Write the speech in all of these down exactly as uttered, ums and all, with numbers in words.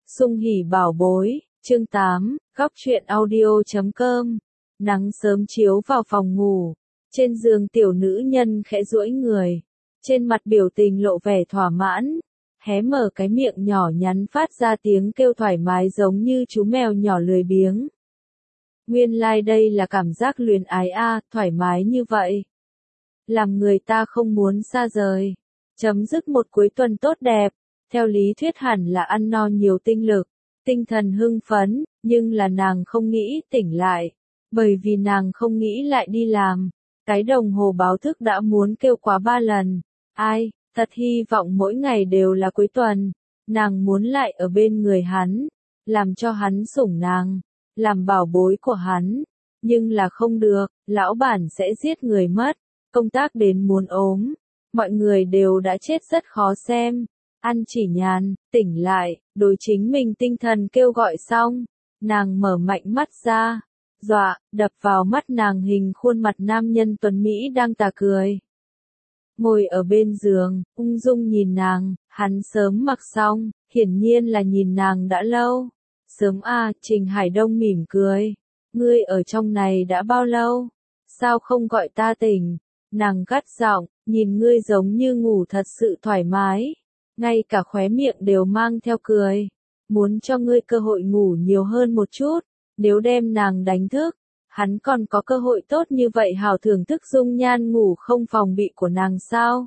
Sung hỉ bảo bối, chương tám, góc truyện audio chấm com. Nắng sớm chiếu vào phòng ngủ, trên giường tiểu nữ nhân khẽ duỗi người, trên mặt biểu tình lộ vẻ thỏa mãn, hé mở cái miệng nhỏ nhắn phát ra tiếng kêu thoải mái giống như chú mèo nhỏ lười biếng. Nguyên lai like đây là cảm giác luyến ái a, à, thoải mái như vậy. Làm người ta không muốn xa rời. Chấm dứt một cuối tuần tốt đẹp. Theo lý thuyết hẳn là ăn no nhiều tinh lực, tinh thần hưng phấn, nhưng là nàng không nghĩ tỉnh lại, bởi vì nàng không nghĩ lại đi làm. Cái đồng hồ báo thức đã muốn kêu quá ba lần. Ai, thật hy vọng mỗi ngày đều là cuối tuần. Nàng muốn lại ở bên người hắn, làm cho hắn sủng nàng, làm bảo bối của hắn. Nhưng là không được, lão bản sẽ giết người mất, công tác đến muốn ốm, mọi người đều đã chết rất khó xem. Ăn chỉ nhàn, tỉnh lại, đối chính mình tinh thần kêu gọi xong, nàng mở mạnh mắt ra, dọa, đập vào mắt nàng hình khuôn mặt nam nhân tuấn Mỹ đang tà cười. Ngồi ở bên giường, ung dung nhìn nàng, hắn sớm mặc xong, hiển nhiên là nhìn nàng đã lâu. Sớm à, Trình Hải Đông mỉm cười, ngươi ở trong này đã bao lâu? Sao không gọi ta tỉnh? Nàng gắt giọng, nhìn ngươi giống như ngủ thật sự thoải mái. Ngay cả khóe miệng đều mang theo cười, muốn cho ngươi cơ hội ngủ nhiều hơn một chút, nếu đem nàng đánh thức, hắn còn có cơ hội tốt như vậy hào thưởng thức dung nhan ngủ không phòng bị của nàng sao?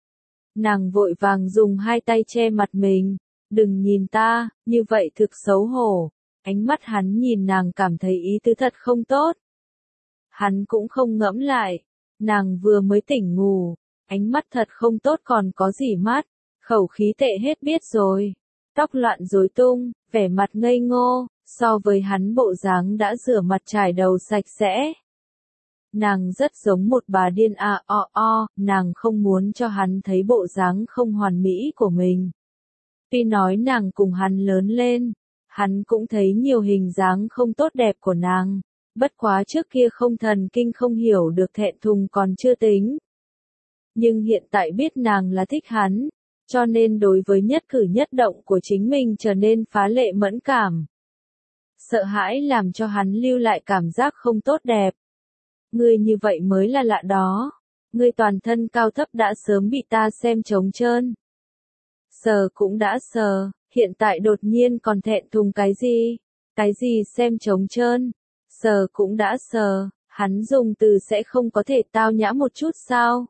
Nàng vội vàng dùng hai tay che mặt mình, đừng nhìn ta, như vậy thực xấu hổ, ánh mắt hắn nhìn nàng cảm thấy ý tứ thật không tốt. Hắn cũng không ngẫm lại, nàng vừa mới tỉnh ngủ, ánh mắt thật không tốt còn có gì mắt. Khẩu khí tệ hết biết rồi, tóc loạn rối tung, vẻ mặt ngây ngô, so với hắn bộ dáng đã rửa mặt trải đầu sạch sẽ. Nàng rất giống một bà điên a o o, nàng không muốn cho hắn thấy bộ dáng không hoàn mỹ của mình. Tuy nói nàng cùng hắn lớn lên, hắn cũng thấy nhiều hình dáng không tốt đẹp của nàng, bất quá trước kia không thần kinh không hiểu được thẹn thùng còn chưa tính. Nhưng hiện tại biết nàng là thích hắn, cho nên đối với nhất cử nhất động của chính mình trở nên phá lệ mẫn cảm. Sợ hãi làm cho hắn lưu lại cảm giác không tốt đẹp. Ngươi như vậy mới là lạ đó. Ngươi toàn thân cao thấp đã sớm bị ta xem trống trơn. Sờ cũng đã sờ, hiện tại đột nhiên còn thẹn thùng cái gì? Cái gì xem trống trơn? Sờ cũng đã sờ, hắn dùng từ sẽ không có thể tao nhã một chút sao?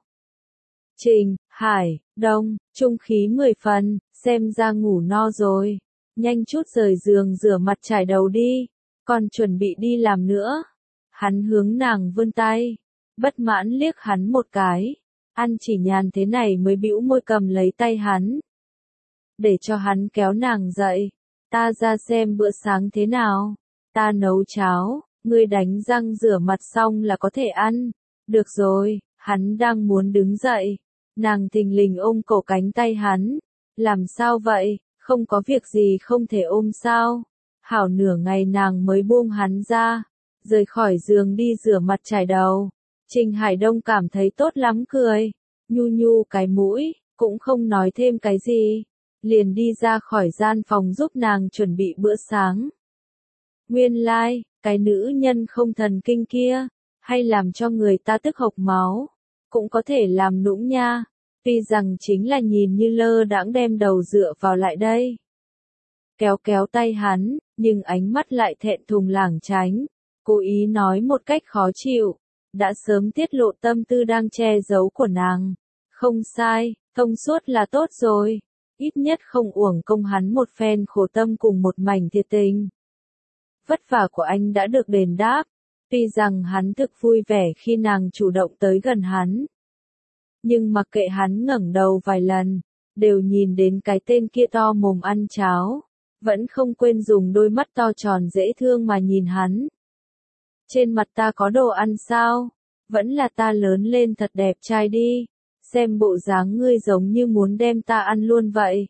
Trình, Hải, Đông, trung khí mười phần, xem ra ngủ no rồi. Nhanh chút rời giường rửa mặt trải đầu đi, còn chuẩn bị đi làm nữa. Hắn hướng nàng vươn tay, bất mãn liếc hắn một cái. Ăn chỉ nhàn thế này mới bĩu môi cầm lấy tay hắn. Để cho hắn kéo nàng dậy. Ta ra xem bữa sáng thế nào. Ta nấu cháo, ngươi đánh răng rửa mặt xong là có thể ăn. Được rồi, hắn đang muốn đứng dậy. Nàng thình lình ôm cổ cánh tay hắn. Làm sao vậy, không có việc gì không thể ôm sao? Hảo nửa ngày nàng mới buông hắn ra, rời khỏi giường đi rửa mặt trải đầu. Trình Hải Đông cảm thấy tốt lắm cười, nhu nhu cái mũi, cũng không nói thêm cái gì. Liền đi ra khỏi gian phòng giúp nàng chuẩn bị bữa sáng. Nguyên lai, like, cái nữ nhân không thần kinh kia, hay làm cho người ta tức hộc máu. Cũng có thể làm nũng nha, tuy rằng chính là nhìn như lơ đãng đem đầu dựa vào lại đây. Kéo kéo tay hắn, nhưng ánh mắt lại thẹn thùng lảng tránh, cố ý nói một cách khó chịu, đã sớm tiết lộ tâm tư đang che giấu của nàng. Không sai, thông suốt là tốt rồi, ít nhất không uổng công hắn một phen khổ tâm cùng một mảnh thiệt tình. Vất vả của anh đã được đền đáp. Tuy rằng hắn thực vui vẻ khi nàng chủ động tới gần hắn. Nhưng mặc kệ hắn ngẩng đầu vài lần, đều nhìn đến cái tên kia to mồm ăn cháo. Vẫn không quên dùng đôi mắt to tròn dễ thương mà nhìn hắn. Trên mặt ta có đồ ăn sao? Vẫn là ta lớn lên thật đẹp trai đi. Xem bộ dáng ngươi giống như muốn đem ta ăn luôn vậy.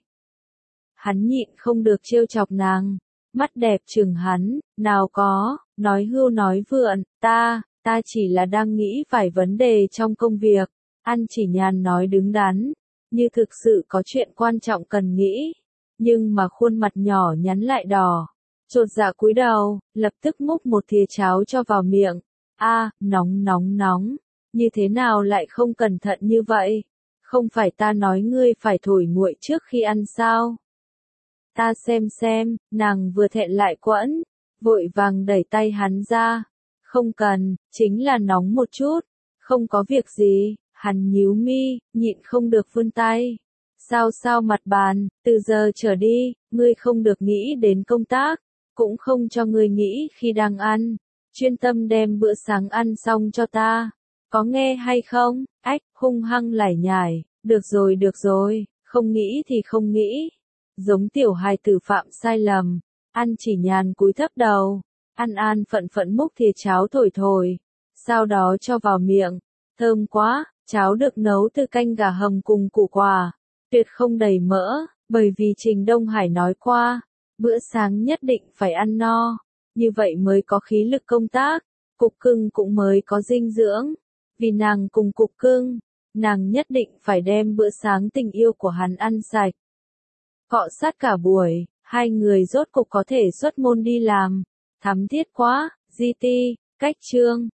Hắn nhịn không được trêu chọc nàng. Mắt đẹp chừng hắn, nào có, nói hưu nói vượn, ta, ta chỉ là đang nghĩ vài vấn đề trong công việc. Ăn chỉ nhàn nói đứng đắn, như thực sự có chuyện quan trọng cần nghĩ. nhưng mà khuôn mặt nhỏ nhắn lại đỏ. Chột dạ cúi đầu, lập tức múc một thìa cháo cho vào miệng. A, nóng nóng nóng, như thế nào lại không cẩn thận như vậy? Không phải ta nói ngươi phải thổi nguội trước khi ăn sao? Ta xem xem, nàng vừa thẹn lại quẫn, vội vàng đẩy tay hắn ra. Không cần, chính là nóng một chút, không có việc gì. Hắn nhíu mi, nhịn không được vươn tay. Sao sao mặt bàn, từ giờ trở đi, ngươi không được nghĩ đến công tác, cũng không cho ngươi nghĩ khi đang ăn. Chuyên tâm đem bữa sáng ăn xong cho ta. Có nghe hay không? Ách, hung hăng lải nhải. Được rồi được rồi, không nghĩ thì không nghĩ. Giống tiểu hài tử phạm sai lầm. Ăn chỉ nhàn cúi thấp đầu. An An phận phận múc thìa cháo thổi thổi. Sau đó cho vào miệng. Thơm quá, cháo được nấu từ canh gà hầm cùng củ quả. Tuyệt không đầy mỡ, bởi vì Trình Đông Hải nói qua. Bữa sáng nhất định phải ăn no. Như vậy mới có khí lực công tác. Cục cưng cũng mới có dinh dưỡng. Vì nàng cùng cục cưng, nàng nhất định phải đem bữa sáng tình yêu của hắn ăn sạch. Cọ sát cả buổi, hai người rốt cục có thể xuất môn đi làm. Thắm thiết quá, gi ti, cách chương.